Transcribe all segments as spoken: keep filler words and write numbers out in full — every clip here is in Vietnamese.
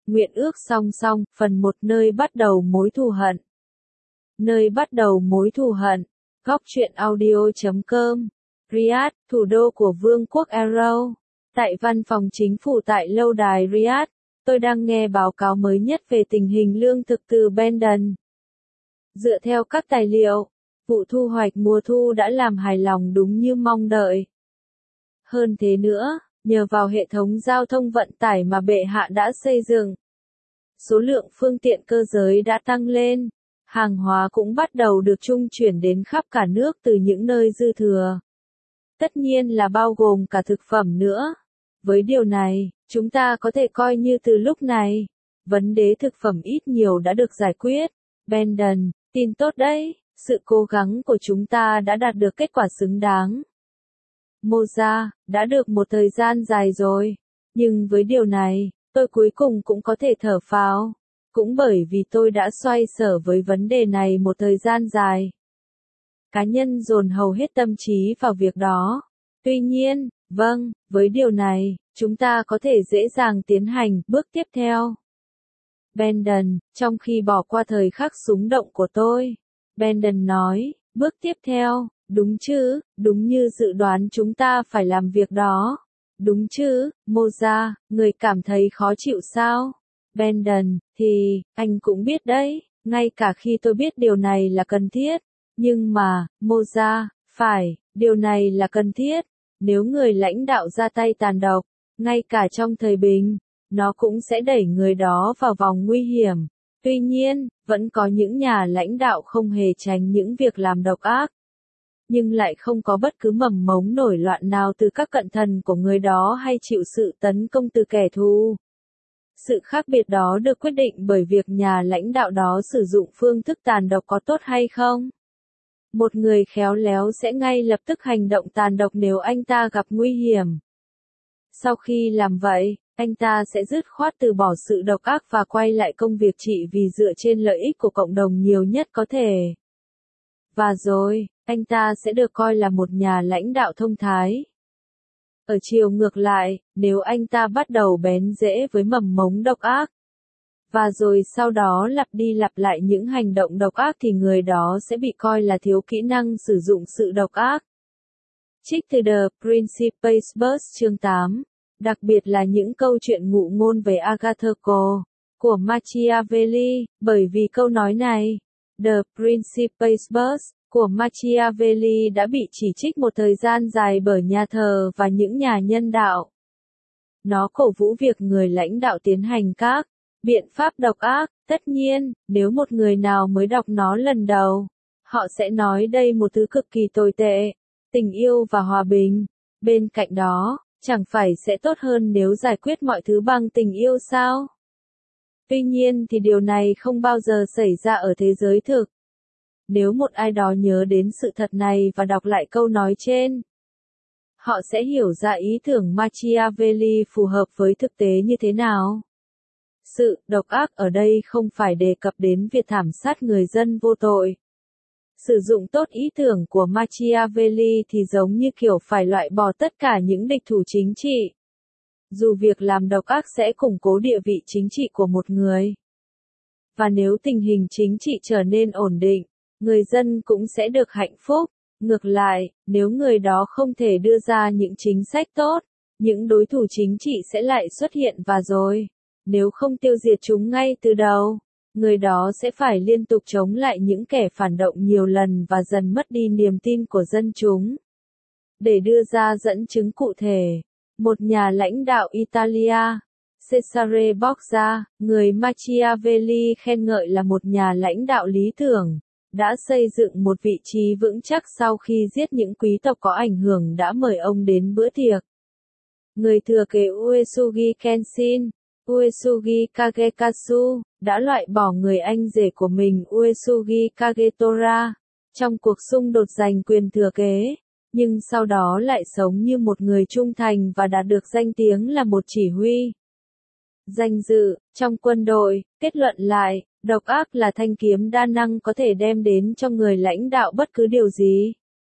Nguyện ước song song, phần một nơi bắt đầu mối thù hận. Nơi bắt đầu mối thù hận. Góc truyện audio chấm com. Riyadh, thủ đô của Vương quốc Arab. Tại văn phòng chính phủ tại lâu đài Riyadh, tôi đang nghe báo cáo mới nhất về tình hình lương thực từ Biden. Dựa theo các tài liệu, vụ thu hoạch mùa thu đã làm hài lòng đúng như mong đợi. Hơn thế nữa, nhờ vào hệ thống giao thông vận tải mà bệ hạ đã xây dựng, số lượng phương tiện cơ giới đã tăng lên, hàng hóa cũng bắt đầu được trung chuyển đến khắp cả nước từ những nơi dư thừa. Tất nhiên là bao gồm cả thực phẩm nữa. Với điều này, chúng ta có thể coi như từ lúc này, vấn đề thực phẩm ít nhiều đã được giải quyết. Biden, tin tốt đấy, sự cố gắng của chúng ta đã đạt được kết quả xứng đáng. Moza, đã được một thời gian dài rồi, nhưng với điều này, tôi cuối cùng cũng có thể thở phào, cũng bởi vì tôi đã xoay sở với vấn đề này một thời gian dài. Cá nhân dồn hầu hết tâm trí vào việc đó. Tuy nhiên, vâng, với điều này, chúng ta có thể dễ dàng tiến hành bước tiếp theo. Biden, trong khi bỏ qua thời khắc xúng động của tôi, Biden nói, bước tiếp theo, đúng chứ, đúng như dự đoán chúng ta phải làm việc đó. Đúng chứ, Moza, người cảm thấy khó chịu sao? Biden, thì, anh cũng biết đấy, ngay cả khi tôi biết điều này là cần thiết. Nhưng mà, Moza, phải, điều này là cần thiết. Nếu người lãnh đạo ra tay tàn độc, ngay cả trong thời bình, nó cũng sẽ đẩy người đó vào vòng nguy hiểm. Tuy nhiên, vẫn có những nhà lãnh đạo không hề tránh những việc làm độc ác, nhưng lại không có bất cứ mầm mống nổi loạn nào từ các cận thần của người đó hay chịu sự tấn công từ kẻ thù. Sự khác biệt đó được quyết định bởi việc nhà lãnh đạo đó sử dụng phương thức tàn độc có tốt hay không. Một người khéo léo sẽ ngay lập tức hành động tàn độc nếu anh ta gặp nguy hiểm. Sau khi làm vậy, anh ta sẽ dứt khoát từ bỏ sự độc ác và quay lại công việc trị vì dựa trên lợi ích của cộng đồng nhiều nhất có thể. Và rồi, anh ta sẽ được coi là một nhà lãnh đạo thông thái. Ở chiều ngược lại, nếu anh ta bắt đầu bén rễ với mầm mống độc ác, và rồi sau đó lặp đi lặp lại những hành động độc ác thì người đó sẽ bị coi là thiếu kỹ năng sử dụng sự độc ác. Trích từ The Principes chương tám, đặc biệt là những câu chuyện ngụ ngôn về Agatha Christie của Machiavelli, bởi vì câu nói này, The Principes của Machiavelli đã bị chỉ trích một thời gian dài bởi nhà thờ và những nhà nhân đạo. Nó cổ vũ việc người lãnh đạo tiến hành các biện pháp độc ác. Tất nhiên, nếu một người nào mới đọc nó lần đầu, họ sẽ nói đây một thứ cực kỳ tồi tệ, tình yêu và hòa bình. Bên cạnh đó, chẳng phải sẽ tốt hơn nếu giải quyết mọi thứ bằng tình yêu sao? Tuy nhiên thì điều này không bao giờ xảy ra ở thế giới thực. Nếu một ai đó nhớ đến sự thật này và đọc lại câu nói trên, họ sẽ hiểu ra ý tưởng Machiavelli phù hợp với thực tế như thế nào. Sự độc ác ở đây không phải đề cập đến việc thảm sát người dân vô tội. Sử dụng tốt ý tưởng của Machiavelli thì giống như kiểu phải loại bỏ tất cả những địch thủ chính trị. Dù việc làm độc ác sẽ củng cố địa vị chính trị của một người. Và nếu tình hình chính trị trở nên ổn định, người dân cũng sẽ được hạnh phúc. Ngược lại, nếu người đó không thể đưa ra những chính sách tốt, những đối thủ chính trị sẽ lại xuất hiện và rồi, nếu không tiêu diệt chúng ngay từ đầu, người đó sẽ phải liên tục chống lại những kẻ phản động nhiều lần và dần mất đi niềm tin của dân chúng. Để đưa ra dẫn chứng cụ thể, một nhà lãnh đạo Italia, Cesare Borgia, người Machiavelli khen ngợi là một nhà lãnh đạo lý tưởng, đã xây dựng một vị trí vững chắc sau khi giết những quý tộc có ảnh hưởng đã mời ông đến bữa tiệc. Người thừa kế Uesugi Kenshin, Uesugi Kagekasu, đã loại bỏ người anh rể của mình Uesugi Kagetora, trong cuộc xung đột giành quyền thừa kế, nhưng sau đó lại sống như một người trung thành và đạt được danh tiếng là một chỉ huy. Danh dự, trong quân đội, kết luận lại, độc ác là thanh kiếm đa năng có thể đem đến cho người lãnh đạo bất cứ điều gì.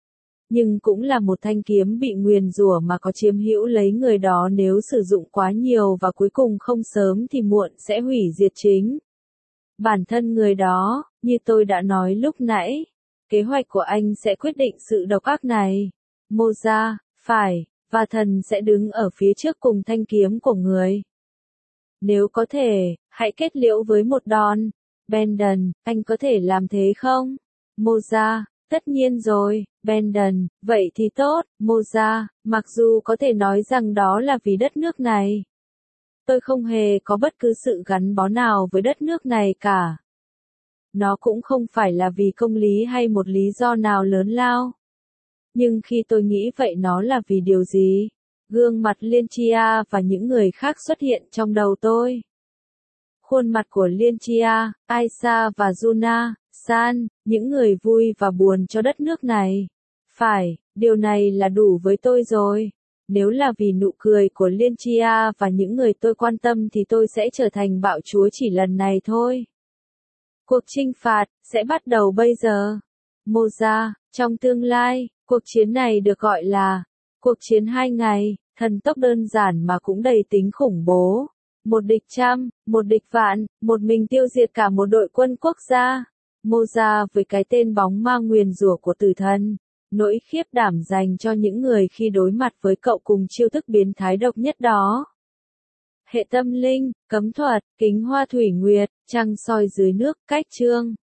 nhưng cũng là một thanh kiếm bị nguyền rủa mà có chiếm hữu lấy người đó nếu sử dụng quá nhiều và cuối cùng không sớm thì muộn sẽ hủy diệt chính bản thân người đó, như tôi đã nói lúc nãy. Kế hoạch của anh sẽ quyết định sự độc ác này. Moza, phải, và thần sẽ đứng ở phía trước cùng thanh kiếm của người. Nếu có thể, hãy kết liễu với một đòn. Brandon, anh có thể làm thế không? Moza, tất nhiên rồi, Brandon, vậy thì tốt, Moza, mặc dù có thể nói rằng đó là vì đất nước này. Tôi không hề có bất cứ sự gắn bó nào với đất nước này cả. Nó cũng không phải là vì công lý hay một lý do nào lớn lao. Nhưng khi tôi nghĩ vậy nó là vì điều gì? Gương mặt Liên Chia và những người khác xuất hiện trong đầu tôi. Khuôn mặt của Liên Chia, Aisa và Juna, San, những người vui và buồn cho đất nước này. Phải, điều này là đủ với tôi rồi. Nếu là vì nụ cười của Liên Chia và những người tôi quan tâm thì tôi sẽ trở thành bạo chúa chỉ lần này thôi. Cuộc chinh phạt sẽ bắt đầu bây giờ. Moza, trong tương lai, cuộc chiến này được gọi là cuộc chiến hai ngày, thần tốc đơn giản mà cũng đầy tính khủng bố. Một địch trăm, một địch vạn, một mình tiêu diệt cả một đội quân quốc gia. Moza với cái tên bóng ma nguyền rủa của tử thần. Nỗi khiếp đảm dành cho những người khi đối mặt với cậu cùng chiêu thức biến thái độc nhất đó. Hệ tâm linh, cấm thuật, kính hoa thủy nguyệt, trăng soi dưới nước, cách chương.